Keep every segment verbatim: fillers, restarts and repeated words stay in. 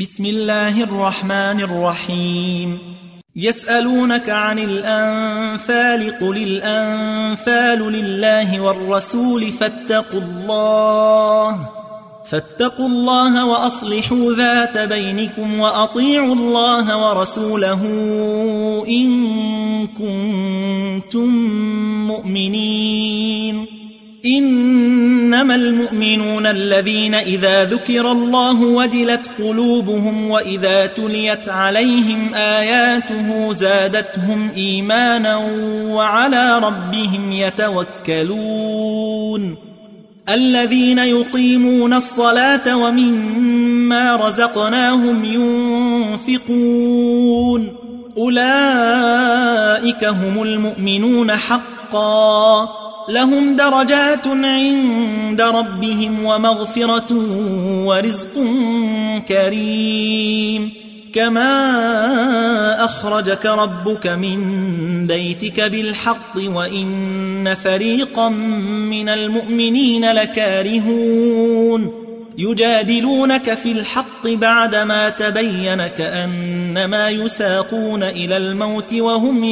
بسم الله الرحمن الرحيم. يسألونك عن الأنفال قل الأنفال لله والرسول فاتقوا الله فاتقوا الله وأصلحوا ذات بينكم وأطيعوا الله ورسوله إن كنتم مؤمنين. إنما المؤمنون الذين إذا ذكر الله وجلت قلوبهم وإذا تليت عليهم آياته زادتهم إيمانا وعلى ربهم يتوكلون. الذين يقيمون الصلاة ومما رزقناهم ينفقون أولئك هم المؤمنون حقا لهم درجات عند ربهم ومغفرة ورزق كريم. كما أخرجك ربك من بيتك بالحق وإن فريقا من المؤمنين لكارهون يجادلونك في الحق بعدما تبين كأنما يساقون إلى الموت وهم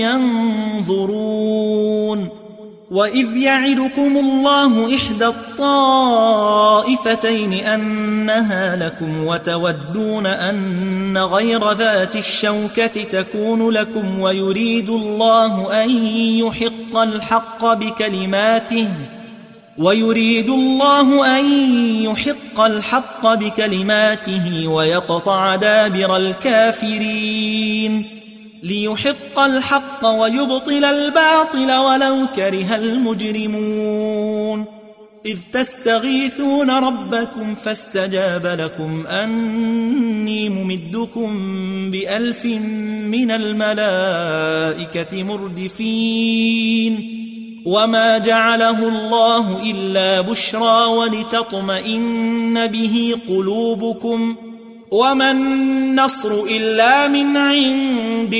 ينظرون. وإذ يعدكم الله إحدى الطائفتين أنها لكم وتودون أن غير ذات الشوكة تكون لكم ويريد الله أن يحق الحق بكلماته ويريد الله أن يحق الحق بكلماته ويقطع دابر الكافرين ليحق الحق ويبطل الباطل ولو كره المجرمون. إذ تستغيثون ربكم فاستجاب لكم أني ممدكم بألف من الملائكة مردفين. وما جعله الله إلا بشرى ولتطمئن به قلوبكم وما النصر إلا من عند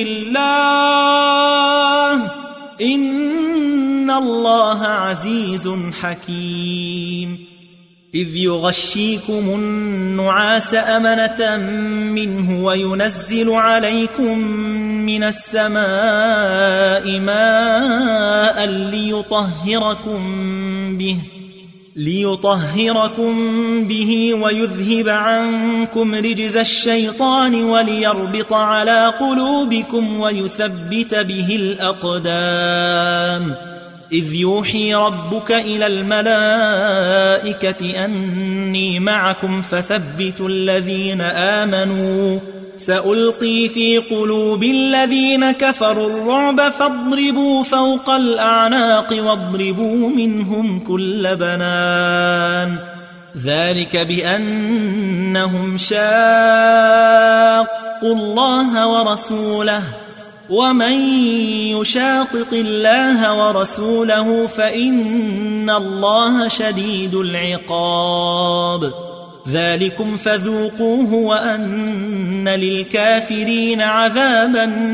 الله إن الله عزيز حكيم. إذ يغشيكم النعاس أمنة منه وينزل عليكم من السماء ماء ليطهركم به ليطهركم به ويذهب عنكم رجز الشيطان وليربط على قلوبكم ويثبت به الأقدام. إذ يوحي ربك إلى الملائكة أني معكم فثبتوا الذين آمنوا سألقي في قلوب الذين كفروا الرعب فاضربوا فوق الأعناق واضربوا منهم كل بنان. ذلك بأنهم شاقوا الله ورسوله ومن يشاقق الله ورسوله فإن الله شديد العقاب. ذلكم فذوقوه وأن للكافرين عذاب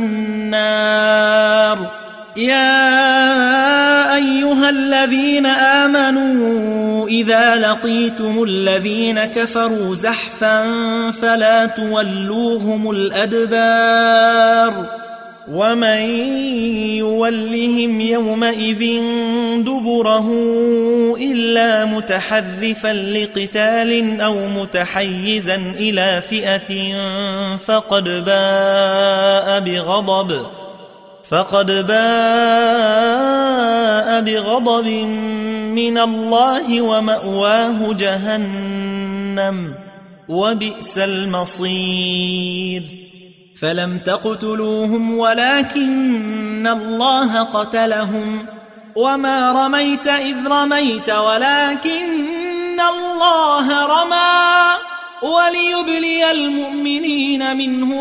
النار. يا أيها الذين آمنوا إذا لقيتم الذين كفروا زحفا فلا تولوهم الأدبار ومن يولهم يومئذ دبره إلا متحرفا لقتال أو متحيزا إلى فئة فقد باء بغضب فقد باء بغضب من الله ومأواه جهنم وبئس المصير. فلم تقتلوهم ولكن الله قتلهم وما رميت إذ رميت ولكن الله رمى وليبلي المؤمنين منه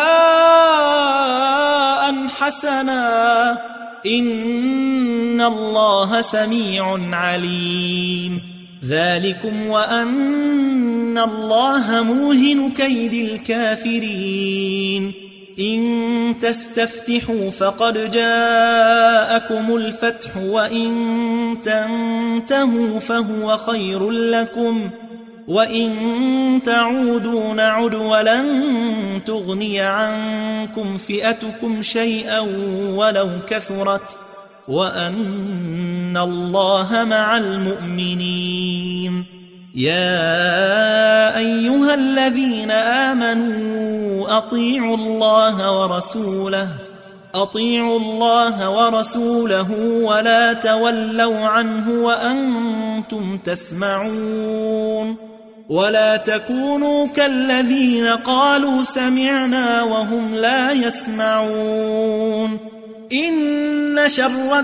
بلاء حسنا إن الله سميع عليم. ذلكم وأن الله موهن كيد الكافرين. إن تستفتحوا فقد جاءكم الفتح وإن تنتهوا فهو خير لكم وإن تعودوا نعد ولن تغني عنكم فئتكم شيئا ولو كثرت وأن الله مع المؤمنين. يا أيها الذين آمنوا أطيعوا الله ورسوله أطيعوا الله ورسوله ولا تولوا عنه وأنتم تسمعون ولا تكونوا كالذين قالوا سمعنا وهم لا يسمعون. إن شر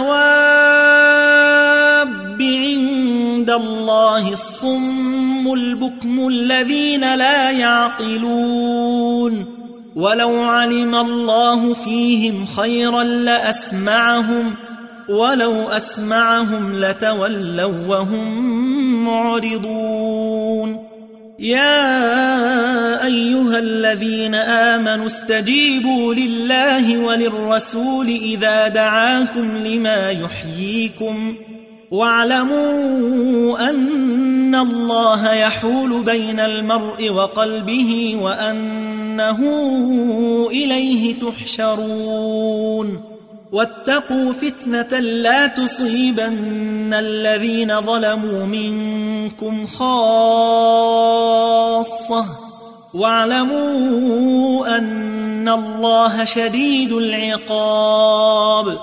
الدواب عند الله الصم البكم الذين لا يعقلون ولو علم الله فيهم خيرا لأسمعهم ولو أسمعهم لتولوا وهم معرضون. يا أيها الذين آمنوا استجيبوا لله وللرسول إذا دعاكم لما يحييكم واعلموا أن الله يحول بين المرء وقلبه وأنه إليه تحشرون. واتقوا فتنة لا تصيبن الذين ظلموا منكم خاصة واعلموا أن الله شديد العقاب.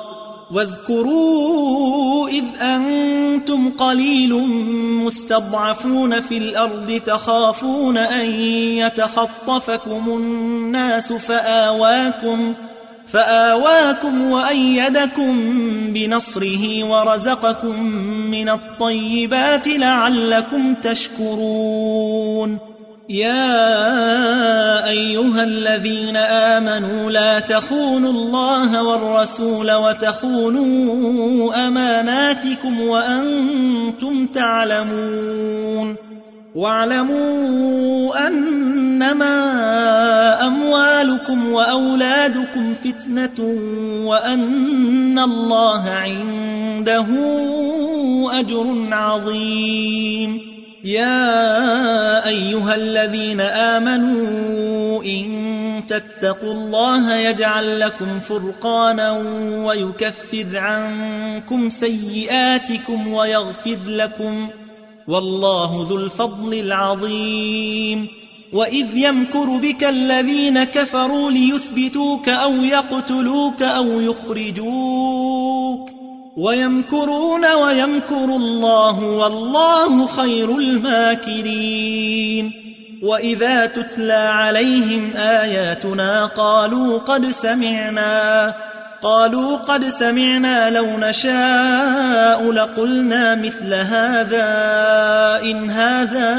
واذكروا إذ أنتم قليل مستضعفون في الأرض تخافون أن يتخطفكم الناس فآواكم فآواكم وأيدكم بنصره ورزقكم من الطيبات لعلكم تشكرون. يا أيها الذين آمنوا لا تخونوا الله والرسول وتخونوا أماناتكم وأنتم تعلمون. واعلموا أنما أموالكم وأولادكم فتنة وأن الله عنده أجر عظيم. يا أيها الذين آمنوا إن تتقوا الله يجعل لكم فرقانا ويكفر عنكم سيئاتكم ويغفر لكم والله ذو الفضل العظيم. وإذ يمكر بك الذين كفروا ليثبتوك أو يقتلوك أو يخرجوك ويمكرون ويمكر الله والله خير الماكرين. وإذا تتلى عليهم آياتنا قالوا قد سمعنا قالوا قد سمعنا لو نشاء لقلنا مثل هذا إن هذا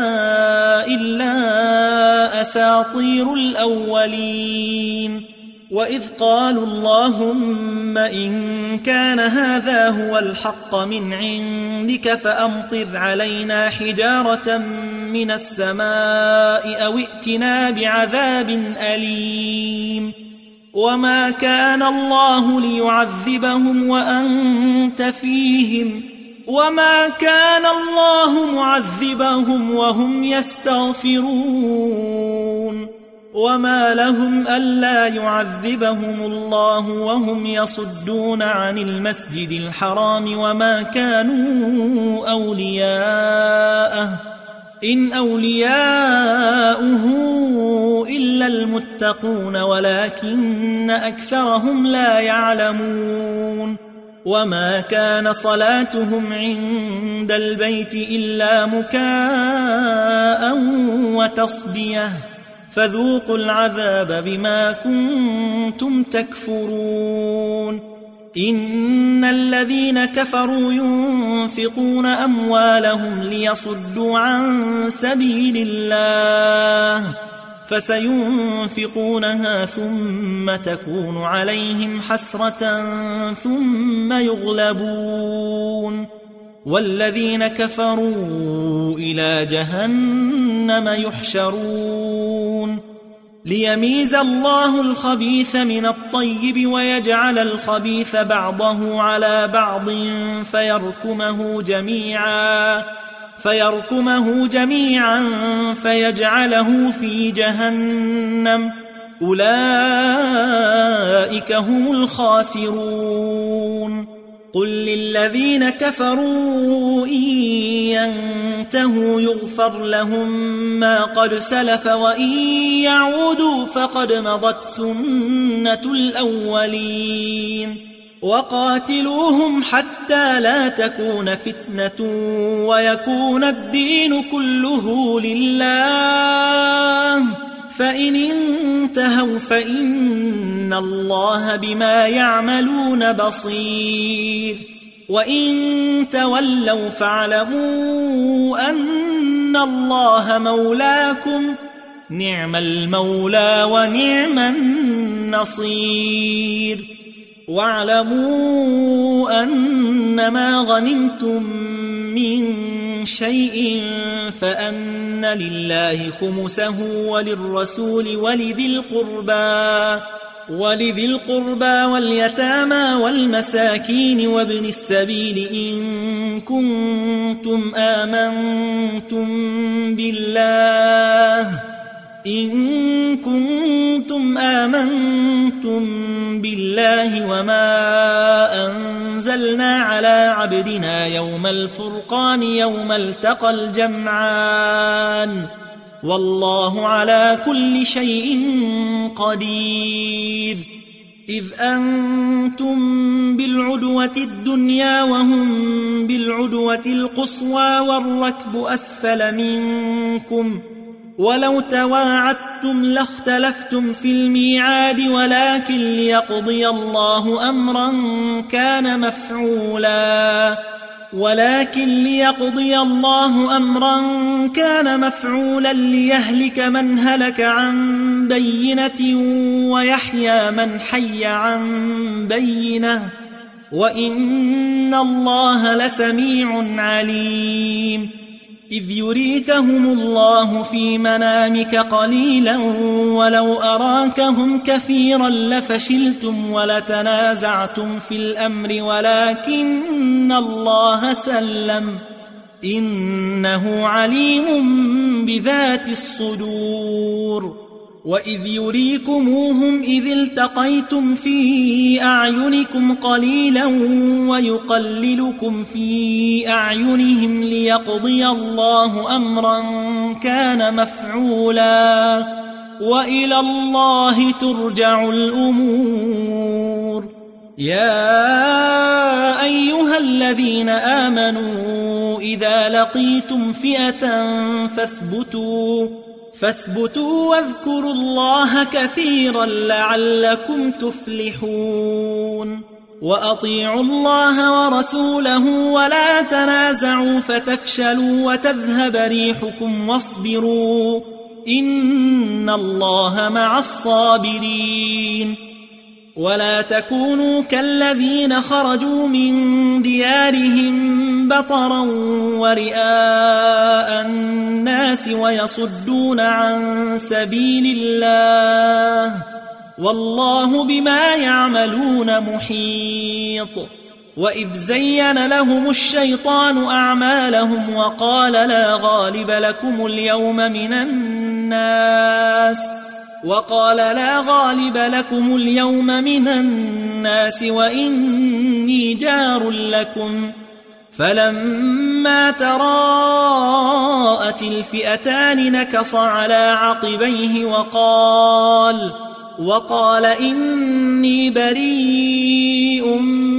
إلا أساطير الأولين. وإذ قالوا اللهم إن كان هذا هو الحق من عندك فأمطر علينا حجارة من السماء أو ائتنا بعذاب أليم. وما كان الله ليعذبهم وأنت فيهم وما كان الله معذبهم وهم يستغفرون. وما لهم ألا يعذبهم الله وهم يصدون عن المسجد الحرام وما كانوا أولياءه إن أولياؤه إلا المتقون ولكن أكثرهم لا يعلمون. وما كان صلاتهم عند البيت إلا مكاء وتصدية فذوقوا العذاب بما كنتم تكفرون. إن الذين كفروا ينفقون أموالهم ليصدوا عن سبيل الله فسينفقونها ثم تكون عليهم حسرة ثم يغلبون والذين كفروا إلى جهنم يحشرون. ليميز الله الخبيث من الطيب ويجعل الخبيث بعضه على بعض فيركمه جميعا فيركمه جميعا فيجعله في جهنم أولئك هم الخاسرون قل للذين كفروا إن ينتهوا يغفر لهم ما قد سلف وإن يعودوا فقد مضت سنة الأولين وقاتلوهم حتى لا تكون فتنة ويكون الدين كله لله فإن انتهوا فإن الله بما يعملون بصير وإن تولوا فاعلموا أن الله مولاكم نعم المولى ونعم النصير واعلموا أنما غنمتم من شيء فأن لله خمسه وللرسول ولذي القربى ولذي القربى واليتامى والمساكين وابن السبيل إن كنتم آمنتم بالله إن كنتم آمنتم بالله وما أنزلنا على عبدنا يوم الفرقان يوم التقى الجمعان والله على كل شيء قدير إذ أنتم بالعدوة الدنيا وهم بالعدوة القصوى والركب أسفل منكم ولو تواعدتم لاختلفتم في الميعاد ولكن ليقضي الله أمرا كان مفعولا ولكن ليقضي الله أمرا كان مفعولا ليهلك من هلك عن بينة ويحيى من حي عن بينة وإن الله لسميع عليم إذ يريكهم الله في منامك قليلا ولو أراكهم كثيرا لفشلتم ولتنازعتم في الأمر ولكن الله سلم إنه عليم بذات الصدور وإذ يريكموهم إذ التقيتم في أعينكم قليلا ويقللكم في أعينهم ليقضي الله أمرا كان مفعولا وإلى الله ترجع الأمور يا أيها الذين آمنوا إذا لقيتم فئة فاثبتوا فاثبتوا واذكروا الله كثيرا لعلكم تفلحون وأطيعوا الله ورسوله ولا تنازعوا فتفشلوا وتذهب ريحكم واصبروا إن الله مع الصابرين ولا تكونوا كالذين خرجوا من ديارهم بطرا ورئاء الناس ويصدون عن سبيل الله والله بما يعملون محيط وإذ زين لهم الشيطان أعمالهم وقال لا غالب لكم اليوم من الناس وقال لا غالب لكم اليوم من الناس وإني جار لكم فلما تراءت الفئتان نكص على عقبيه وقال وقال إني بريء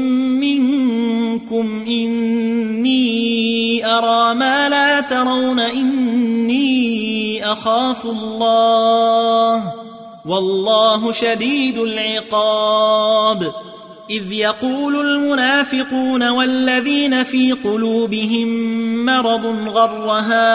منكم إني أرى ما لا ترون إني أخاف الله والله شديد العقاب إذ يقول المنافقون والذين في قلوبهم مرض غر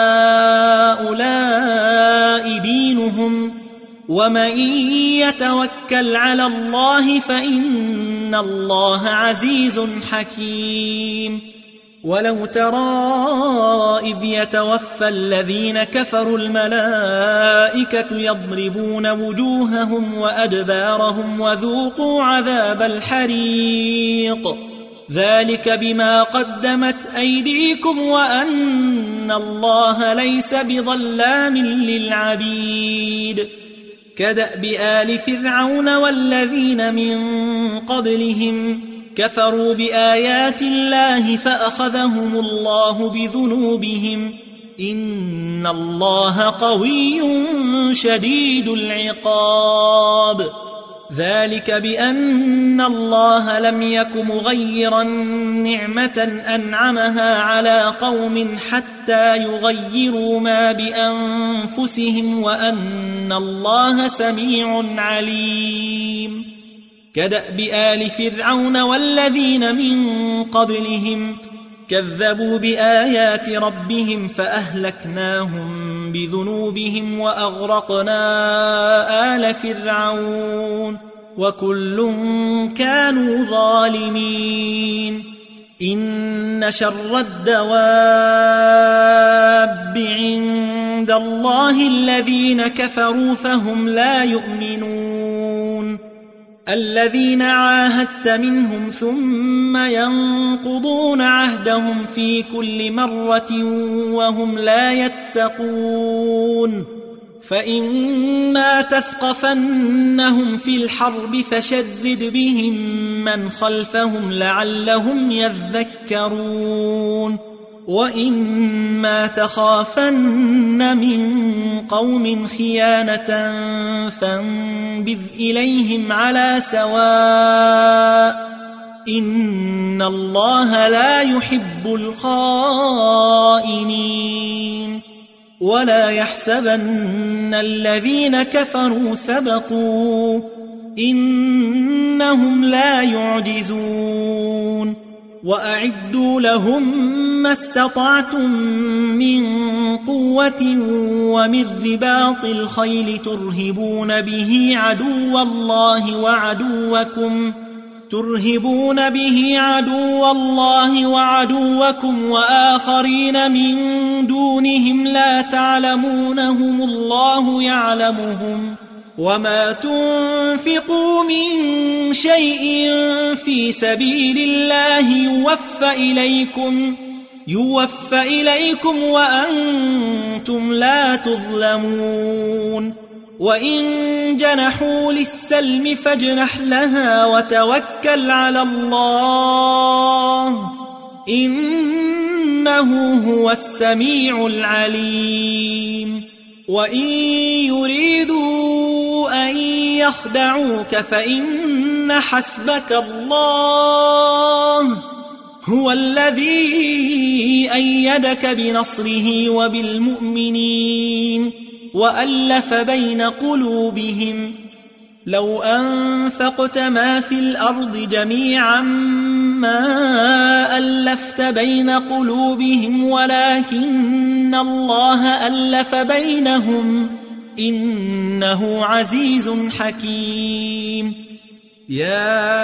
هؤلاء دينهم ومن يتوكل على الله فإن الله عزيز حكيم ولو ترى إذ يتوفى الذين كفروا الملائكة يضربون وجوههم وأدبارهم وذوقوا عذاب الحريق ذلك بما قدمت أيديكم وأن الله ليس بظلام للعبيد كدأب آل فرعون والذين من قبلهم كفروا بآيات الله فأخذهم الله بذنوبهم إن الله قوي شديد العقاب ذلك بأن الله لم يك مغيرا نعمة أنعمها على قوم حتى يغيروا ما بأنفسهم وأن الله سميع عليم كدأب آل فرعون والذين من قبلهم كذبوا بآيات ربهم فأهلكناهم بذنوبهم وأغرقنا آل فرعون وكل كانوا ظالمين إن شر الدواب عند الله الذين كفروا فهم لا يؤمنون الذين عاهدت منهم ثم ينقضون عهدهم في كل مرة وهم لا يتقون فإما تثقفنهم في الحرب فشرد بهم من خلفهم لعلهم يذكرون وإما تخافن من قوم خيانة فانبذ إليهم على سواء إن الله لا يحب الخائنين ولا يحسبن الذين كفروا سبقوا إنهم لا يعجزون وأعدوا لهم ما استطعتم من قوة ومن رباط الخيل ترهبون به عدو الله وعدوكم ترهبون به عدو الله وعدوكم وآخرين من دونهم لا تعلمونهم الله يعلمهم وما تنفقوا من شيء في سبيل الله يوفى إليكم يوفى إليكم وأنتم لا تظلمون وإن جنحوا للسلم فاجنح لها وتوكل على الله إنه هو السميع العليم وإن يريدوا أن يخدعوك فإن حسبك الله هو الذي أيدك بنصره وبالمؤمنين وألف بين قلوبهم لو أنفقت ما في الأرض جميعا ما ألفت بين قلوبهم ولكن الله ألف بينهم إنه عزيز حكيم يا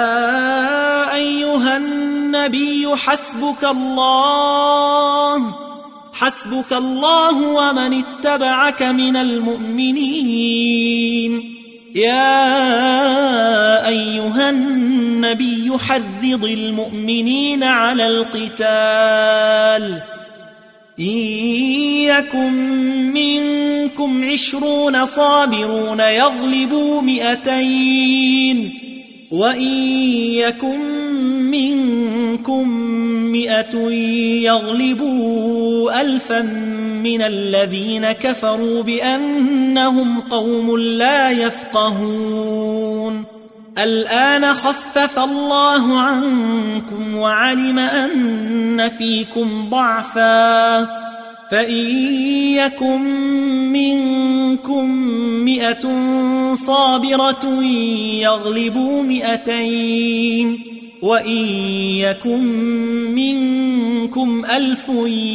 أيها النبي حسبك الله حسبك الله ومن اتبعك من المؤمنين يا أيها النبي حرض المؤمنين على القتال إن يكن منكم عشرون صابرون يغلبوا مئتين وإن يكن منكم مئة يغلبوا ألفا من الذين كفروا بأنهم قوم لا يفقهون الآن خفف الله عنكم وعلم أن فيكم ضعفا فإن يكن منكم مئة صابرة يغلبوا مئتين وإن يكن منكم ألف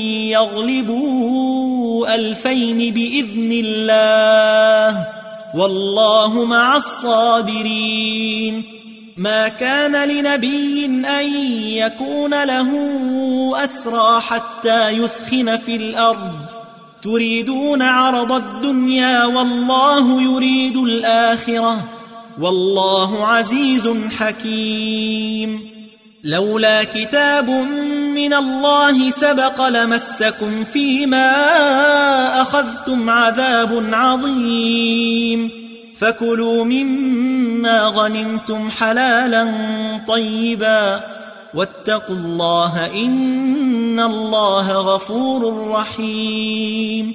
يغلبوا ألفين بإذن الله والله مع الصابرين ما كان لنبي أن يكون له أسرى حتى يثخن في الأرض تريدون عرض الدنيا والله يريد الآخرة والله عزيز حكيم لولا كتاب من الله سبق لمسكم فيما أخذتم عذاب عظيم فكلوا مما غنمتم حلالا طيبا واتقوا الله إن الله غفور رحيم.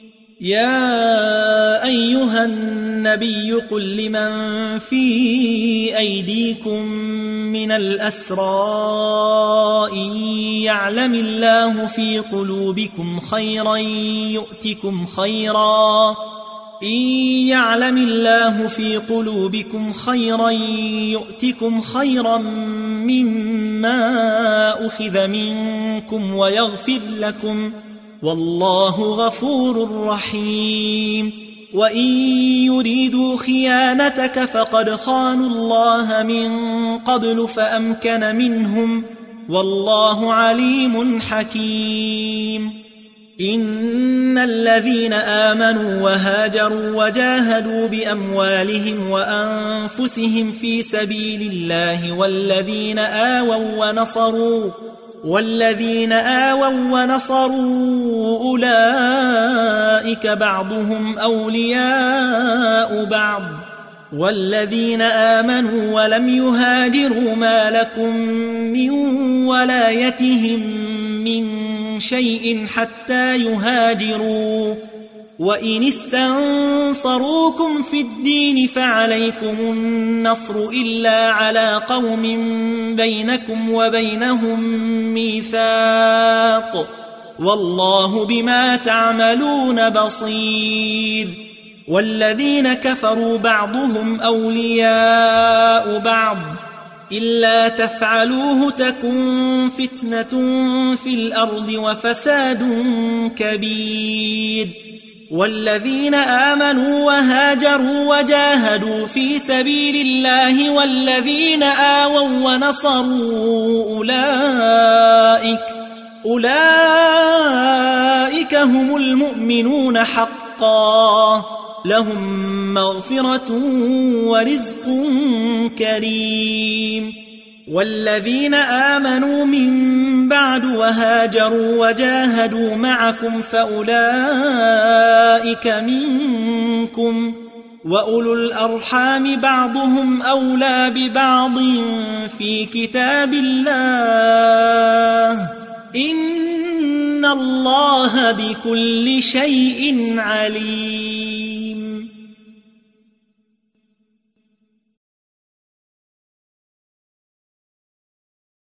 يا أيها النبي قل لمن في أيديكم من الأسرى إن يعلم الله في قلوبكم خيرا يؤتكم خيرا إن يعلم الله في قلوبكم خيرا يؤتكم خيرا مما أخذ منكم ويغفر لكم والله غفور رحيم. وإن يريدوا خيانتك فقد خانوا الله من قبل فأمكن منهم والله عليم حكيم. إن الذين آمنوا وهاجروا وجاهدوا بأموالهم وأنفسهم في سبيل الله والذين آووا ونصروا والذين آووا ونصروا أولئك بعضهم أولياء بعض والذين آمنوا ولم يهاجروا ما لكم من ولايتهم من شيء حتى يهاجروا وإن استنصروكم في الدين فعليكم النصر إلا على قوم بينكم وبينهم ميثاق والله بما تعملون بصير. والذين كفروا بعضهم أولياء بعض إلا تفعلوه تكن فتنة في الأرض وفساد كبير. والذين آمنوا وهاجروا وجاهدوا في سبيل الله والذين آووا ونصروا أولئك أولئك هم المؤمنون حقا لهم مغفرة ورزق كريم. والذين آمنوا من بعد وهاجروا وجاهدوا معكم فأولئك منكم وأولو الأرحام بعضهم أولى ببعض في كتاب الله إن الله بكل شيء عليم.